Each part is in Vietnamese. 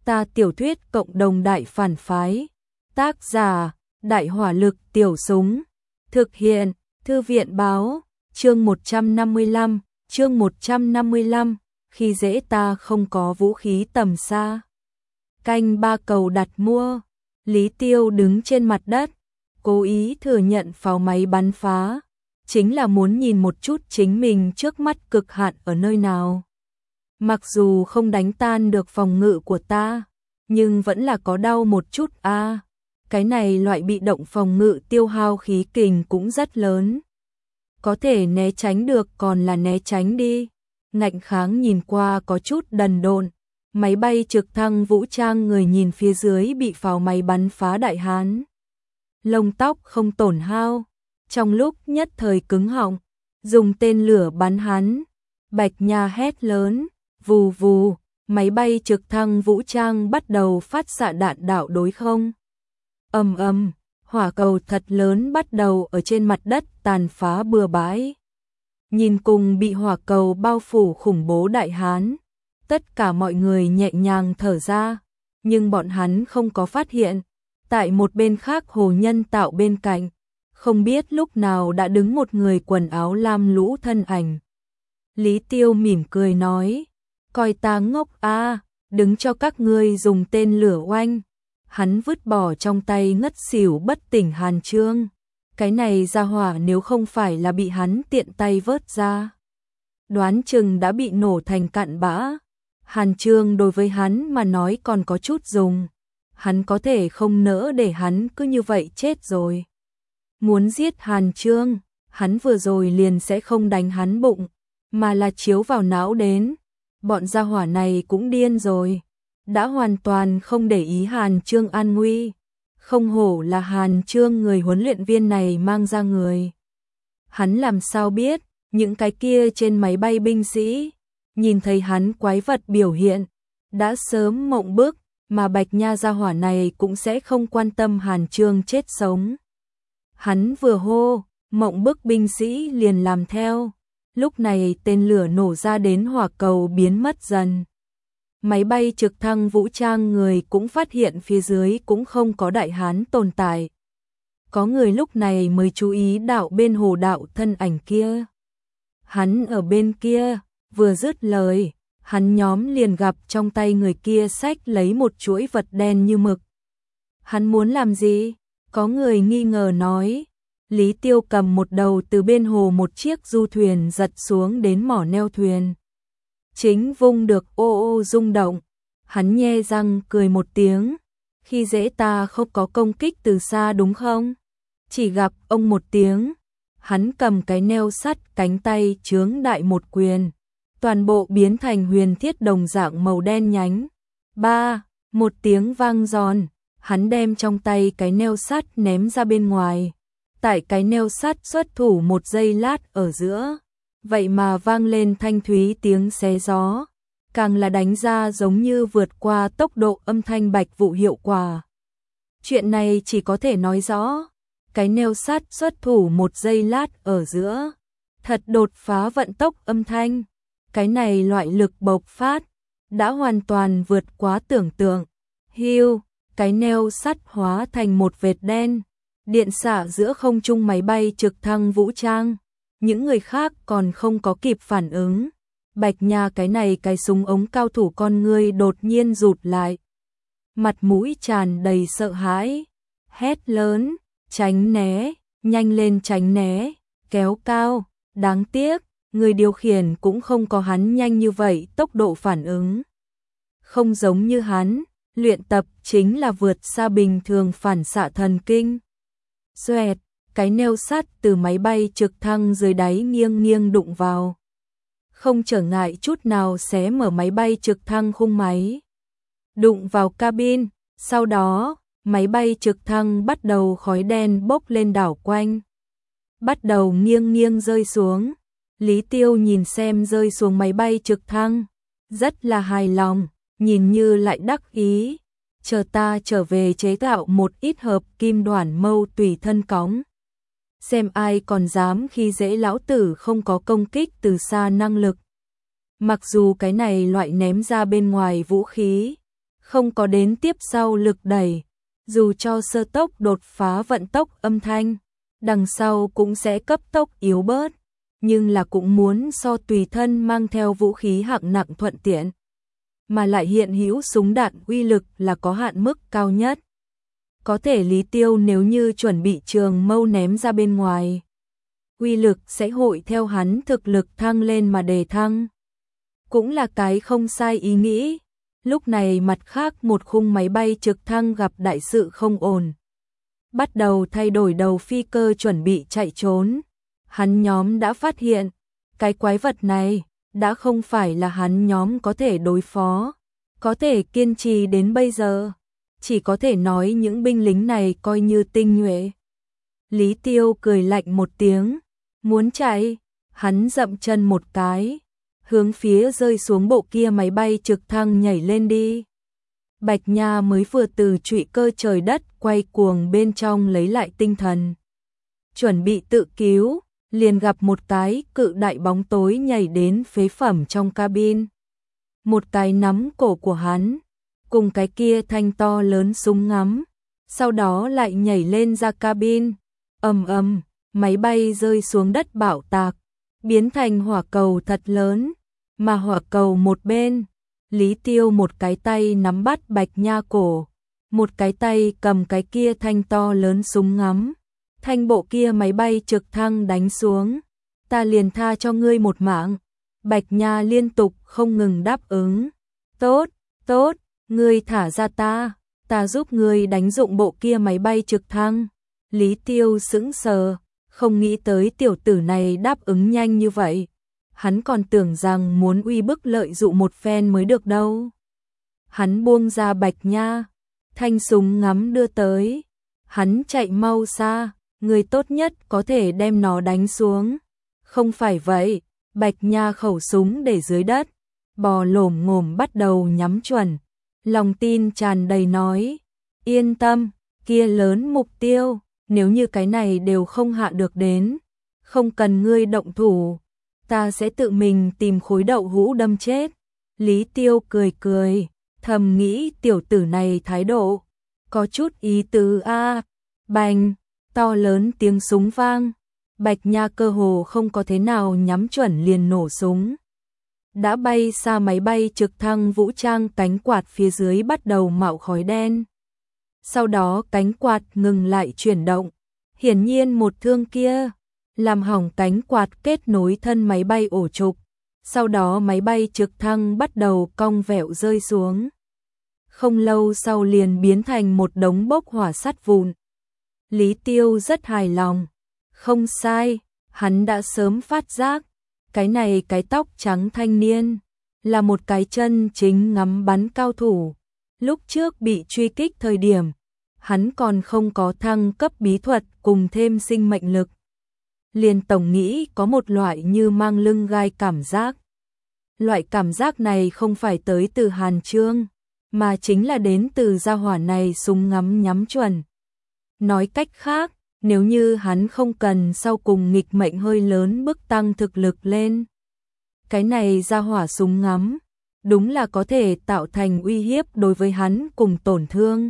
Ta tiểu thuyết cộng đồng đại phản phái. Tác giả, Đại hỏa lực tiểu súng. Thực hiện, Thư viện báo, chương 155, khi dễ ta không có vũ khí tầm xa. Canh ba cầu đặt mua. Lý Tiêu đứng trên mặt đất, cố ý thừa nhận pháo máy bắn phá, chính là muốn nhìn một chút chính mình trước mắt cực hạn ở nơi nào. Mặc dù không đánh tan được phòng ngự của ta, nhưng vẫn là có đau một chút a. Cái này loại bị động phòng ngự tiêu hao khí kình cũng rất lớn. Có thể né tránh được còn là né tránh đi. Ngạnh kháng nhìn qua có chút đần độn. Máy bay trực thăng vũ trang người nhìn phía dưới bị pháo máy bắn phá đại hán. Lông tóc không tổn hao, trong lúc nhất thời cứng họng, dùng tên lửa bắn hắn. Bạch Nha hét lớn, vù vù, máy bay trực thăng vũ trang bắt đầu phát xạ đạn đạo đối không. Ầm ầm, hỏa cầu thật lớn bắt đầu ở trên mặt đất tàn phá bừa bãi. Nhìn cùng bị hỏa cầu bao phủ khủng bố đại hán, tất cả mọi người nhẹ nhàng thở ra, nhưng bọn hắn không có phát hiện, tại một bên khác hồ nhân tạo bên cạnh, không biết lúc nào đã đứng một người quần áo lam lũ thân ảnh. Lý Tiêu mỉm cười nói, coi ta ngốc a, đứng cho các ngươi dùng tên lửa oanh. Hắn vứt bỏ trong tay ngất xỉu bất tỉnh Hàn Chương. Cái này ra hỏa nếu không phải là bị hắn tiện tay vớt ra, đoán chừng đã bị nổ thành cặn bã. Hàn Chương đối với hắn mà nói còn có chút dùng, hắn có thể không nỡ để hắn cứ như vậy chết rồi. Muốn giết Hàn Chương, hắn vừa rồi liền sẽ không đánh hắn bụng, mà là chiếu vào não đến. Bọn gia hỏa này cũng điên rồi, đã hoàn toàn không để ý Hàn Chương an nguy. Không hổ là Hàn Chương người huấn luyện viên này mang ra người. Hắn làm sao biết, những cái kia trên máy bay binh sĩ, nhìn thấy hắn quái vật biểu hiện, đã sớm mộng bức, mà Bạch Nha gia hỏa này cũng sẽ không quan tâm Hàn Chương chết sống. Hắn vừa hô, mộng bức binh sĩ liền làm theo. Lúc này tên lửa nổ ra đến hỏa cầu biến mất dần. Máy bay trực thăng vũ trang người cũng phát hiện phía dưới cũng không có đại hán tồn tại. Có người lúc này mới chú ý đạo bên hồ đạo thân ảnh kia. Hắn ở bên kia, vừa dứt lời, hắn nhóm liền gặp trong tay người kia xách lấy một chuỗi vật đen như mực. Hắn muốn làm gì? Có người nghi ngờ nói. Lý Tiêu cầm một đầu từ bên hồ một chiếc du thuyền giật xuống đến mỏ neo thuyền. Chính vung được ô ô rung động. Hắn nhe răng cười một tiếng. Khi dễ ta không có công kích từ xa đúng không? Chỉ gặp ông một tiếng. Hắn cầm cái neo sắt cánh tay chướng đại một quyền. Toàn bộ biến thành huyền thiết đồng dạng màu đen nhánh. Một tiếng vang giòn. Hắn đem trong tay cái neo sắt ném ra bên ngoài. Tại cái neo sắt xuất thủ một giây lát ở giữa. Vậy mà vang lên thanh thúy tiếng xé gió, càng là đánh ra giống như vượt qua tốc độ âm thanh bạch vụ hiệu quả. Chuyện này chỉ có thể nói rõ, cái neo sắt xuất thủ một giây lát ở giữa, thật đột phá vận tốc âm thanh. Cái này loại lực bộc phát, đã hoàn toàn vượt quá tưởng tượng. Hiu, cái neo sắt hóa thành một vệt đen, điện xạ giữa không trung máy bay trực thăng vũ trang. Những người khác còn không có kịp phản ứng. Bạch Nha cái này cái súng ống cao thủ con ngươi đột nhiên rụt lại. Mặt mũi tràn đầy sợ hãi. Hét lớn, tránh né, nhanh lên tránh né, kéo cao. Đáng tiếc, người điều khiển cũng không có hắn nhanh như vậy tốc độ phản ứng. Không giống như hắn, luyện tập chính là vượt xa bình thường phản xạ thần kinh. Xoẹt. Cái neo sắt từ máy bay trực thăng dưới đáy nghiêng nghiêng đụng vào. Không trở ngại chút nào xé mở máy bay trực thăng khung máy. Đụng vào cabin, sau đó, máy bay trực thăng bắt đầu khói đen bốc lên đảo quanh. Bắt đầu nghiêng nghiêng rơi xuống. Lý Tiêu nhìn xem rơi xuống máy bay trực thăng. Rất là hài lòng, nhìn như lại đắc ý. Chờ ta trở về chế tạo một ít hợp kim đoản mâu tùy thân cóng. Xem ai còn dám khi dễ lão tử không có công kích từ xa năng lực. Mặc dù cái này loại ném ra bên ngoài vũ khí, không có đến tiếp sau lực đẩy, dù cho sơ tốc đột phá vận tốc âm thanh, đằng sau cũng sẽ cấp tốc yếu bớt, nhưng là cũng muốn so tùy thân mang theo vũ khí hạng nặng thuận tiện, mà lại hiện hữu súng đạn uy lực là có hạn mức cao nhất. Có thể Lý Tiêu nếu như chuẩn bị trường mâu ném ra bên ngoài, uy lực sẽ hội theo hắn thực lực thăng lên mà đề thăng. Cũng là cái không sai ý nghĩ. Lúc này mặt khác một khung máy bay trực thăng gặp đại sự không ổn, bắt đầu thay đổi đầu phi cơ chuẩn bị chạy trốn. Hắn nhóm đã phát hiện, cái quái vật này đã không phải là hắn nhóm có thể đối phó, có thể kiên trì đến bây giờ, chỉ có thể nói những binh lính này coi như tinh nhuệ. Lý Tiêu cười lạnh một tiếng, muốn chạy, hắn dậm chân một cái, hướng phía rơi xuống bộ kia máy bay trực thăng nhảy lên đi. Bạch Nha mới vừa từ trụy cơ trời đất quay cuồng bên trong lấy lại tinh thần, chuẩn bị tự cứu, liền gặp một cái cự đại bóng tối nhảy đến phế phẩm trong cabin. Một cái nắm cổ của hắn, cùng cái kia thanh to lớn súng ngắm, sau đó lại nhảy lên ra cabin. Ầm ầm, máy bay rơi xuống đất bạo tạc, biến thành hỏa cầu thật lớn, mà hỏa cầu một bên, Lý Tiêu một cái tay nắm bắt Bạch Nha cổ, một cái tay cầm cái kia thanh to lớn súng ngắm. Thanh bộ kia máy bay trực thăng đánh xuống, ta liền tha cho ngươi một mạng. Bạch Nha liên tục không ngừng đáp ứng. Tốt, tốt, ngươi thả ra ta giúp ngươi đánh dụng bộ kia máy bay trực thăng. Lý Tiêu sững sờ, không nghĩ tới tiểu tử này đáp ứng nhanh như vậy. Hắn còn tưởng rằng muốn uy bức lợi dụng một phen mới được đâu. Hắn buông ra Bạch Nha, thanh súng ngắm đưa tới. Hắn chạy mau xa, người tốt nhất có thể đem nó đánh xuống. Không phải vậy, Bạch Nha khẩu súng để dưới đất, bò lổm ngổm bắt đầu nhắm chuẩn. Lòng tin tràn đầy nói, yên tâm, kia lớn mục tiêu, nếu như cái này đều không hạ được đến, không cần ngươi động thủ, ta sẽ tự mình tìm khối đậu hũ đâm chết. Lý Tiêu cười cười, thầm nghĩ tiểu tử này thái độ, có chút ý tứ a. Bành, to lớn tiếng súng vang, Bạch Nha cơ hồ không có thế nào nhắm chuẩn liền nổ súng. Đã bay xa máy bay trực thăng vũ trang cánh quạt phía dưới bắt đầu mạo khói đen. Sau đó cánh quạt ngừng lại chuyển động, hiển nhiên một thương kia làm hỏng cánh quạt kết nối thân máy bay ổ trục. Sau đó máy bay trực thăng bắt đầu cong vẹo rơi xuống. Không lâu sau liền biến thành một đống bốc hỏa sắt vụn. Lý Tiêu rất hài lòng. Không sai, hắn đã sớm phát giác, cái này cái tóc trắng thanh niên là một cái chân chính ngắm bắn cao thủ. Lúc trước bị truy kích thời điểm, hắn còn không có thăng cấp bí thuật cùng thêm sinh mệnh lực. Liền tổng nghĩ có một loại như mang lưng gai cảm giác. Loại cảm giác này không phải tới từ Hàn Chương, mà chính là đến từ gia hỏa này súng ngắm nhắm chuẩn. Nói cách khác, nếu như hắn không cần sau cùng nghịch mệnh hơi lớn bức tăng thực lực lên, cái này gia hỏa súng ngắm, đúng là có thể tạo thành uy hiếp đối với hắn cùng tổn thương.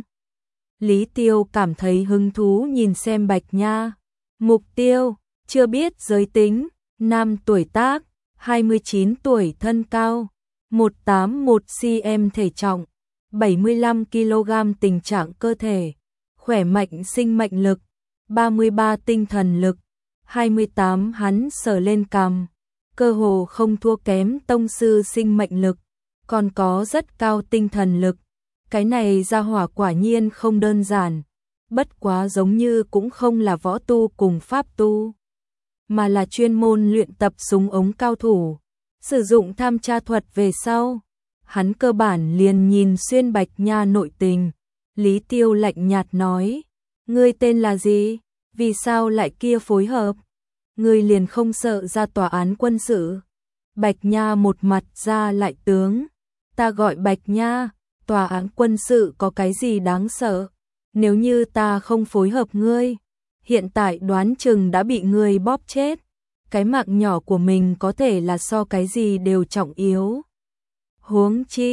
Lý Tiêu cảm thấy hứng thú nhìn xem Bạch Nha. Mục tiêu, chưa biết giới tính, nam tuổi tác, 29 tuổi thân cao, 181cm thể trọng, 75 kg tình trạng cơ thể, khỏe mạnh sinh mệnh lực, 33 tinh thần lực, 28 hắn sờ lên cằm, cơ hồ không thua kém tông sư sinh mệnh lực, còn có rất cao tinh thần lực. Cái này gia hỏa quả nhiên không đơn giản, bất quá giống như cũng không là võ tu cùng pháp tu, mà là chuyên môn luyện tập súng ống cao thủ. Sử dụng tham tra thuật về sau, hắn cơ bản liền nhìn xuyên Bạch Nha nội tình. Lý Tiêu lạnh nhạt nói, ngươi tên là gì? Vì sao lại kia phối hợp? Ngươi liền không sợ ra tòa án quân sự? Bạch Nha một mặt ra lại tướng, ta gọi Bạch Nha, tòa án quân sự có cái gì đáng sợ? Nếu như ta không phối hợp ngươi, hiện tại đoán chừng đã bị ngươi bóp chết. Cái mạng nhỏ của mình có thể là so cái gì đều trọng yếu. Huống chi,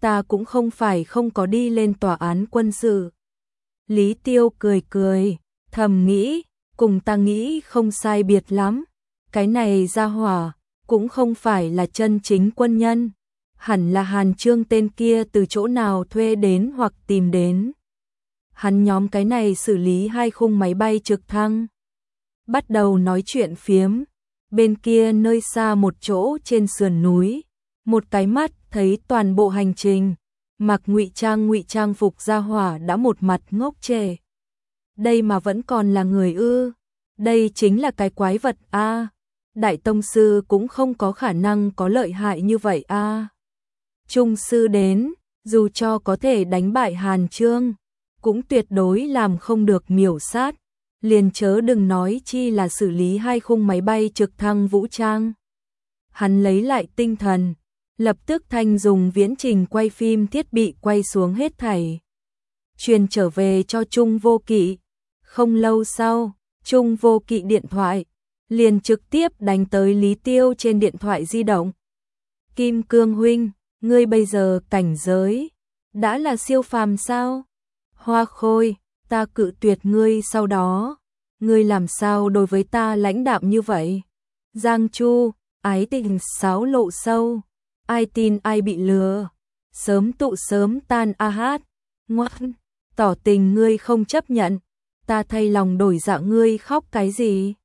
ta cũng không phải không có đi lên tòa án quân sự. Lý Tiêu cười cười, thầm nghĩ, cùng ta nghĩ không sai biệt lắm. Cái này ra hỏa, cũng không phải là chân chính quân nhân. Hẳn là Hàn Chương tên kia từ chỗ nào thuê đến hoặc tìm đến. Hắn nhóm cái này xử lý 2 khung máy bay trực thăng. Bắt đầu nói chuyện phiếm. Bên kia nơi xa một chỗ trên sườn núi. Một cái mắt thấy toàn bộ hành trình. Mặc ngụy trang phục ra hỏa đã một mặt ngốc trệ. Đây mà vẫn còn là người ư? Đây chính là cái quái vật a. Đại tông sư cũng không có khả năng có lợi hại như vậy a. Trung sư đến, dù cho có thể đánh bại Hàn Chương, cũng tuyệt đối làm không được miểu sát, liền chớ đừng nói chi là xử lý 2 khung máy bay trực thăng vũ trang. Hắn lấy lại tinh thần, lập tức thanh dùng viễn trình quay phim thiết bị quay xuống hết thảy. Truyền trở về cho Trung Vô Kỵ. Không lâu sau, Trung Vô Kỵ điện thoại, liền trực tiếp đánh tới Lý Tiêu trên điện thoại di động. Kim Cương huynh, ngươi bây giờ cảnh giới đã là siêu phàm sao? Hoa Khôi, ta cự tuyệt ngươi sau đó, ngươi làm sao đối với ta lãnh đạm như vậy? Giang Chu, ái tình xáo lộ sâu, ai tin ai bị lừa, sớm tụ sớm tan a hát, ngoan, tỏ tình ngươi không chấp nhận, ta thay lòng đổi dạ ngươi khóc cái gì?